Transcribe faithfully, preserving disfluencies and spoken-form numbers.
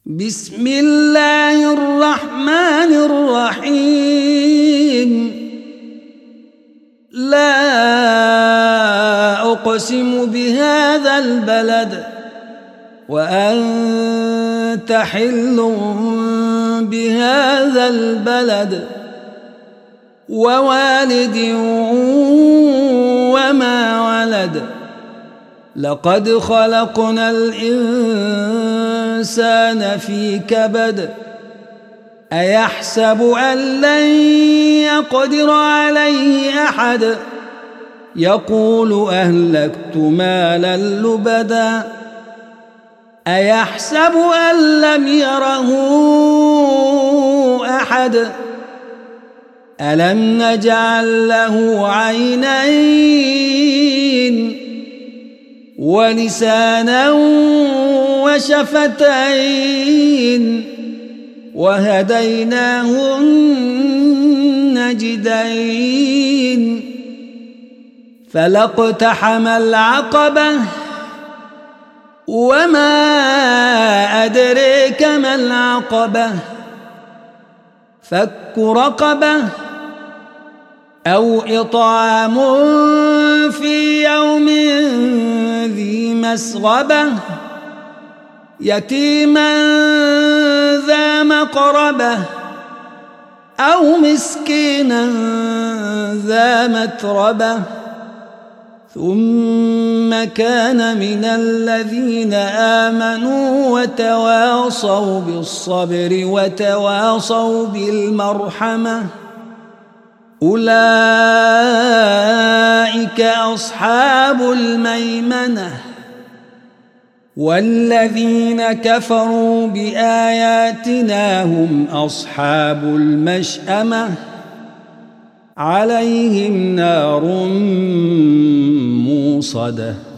بسم الله الرحمن الرحيم لا أقسم بهذا البلد وأنت حل بهذا البلد ووالد وما ولد لقد خلقنا الإنسان في كبد أيحسب أن لن يقدر عليه أحد يقول أهلكت مالا لبدا أيحسب أن لم يره أحد ألم نجعل له عينين ولسانا وشفتين وهديناه النجدين فلا اقتحم العقبة وما أدريك ما العقبة فك رقبة أو إطعام في يوم ذي مسغبة يتيما ذا مقربة أو مسكينا ذا متربة ثم كان من الذين آمنوا وتواصوا بالصبر وتواصوا بالمرحمة أولئك أصحاب الميمنة والذين كفروا بآياتنا هم أصحاب المشأمة عليهم نار موصدة.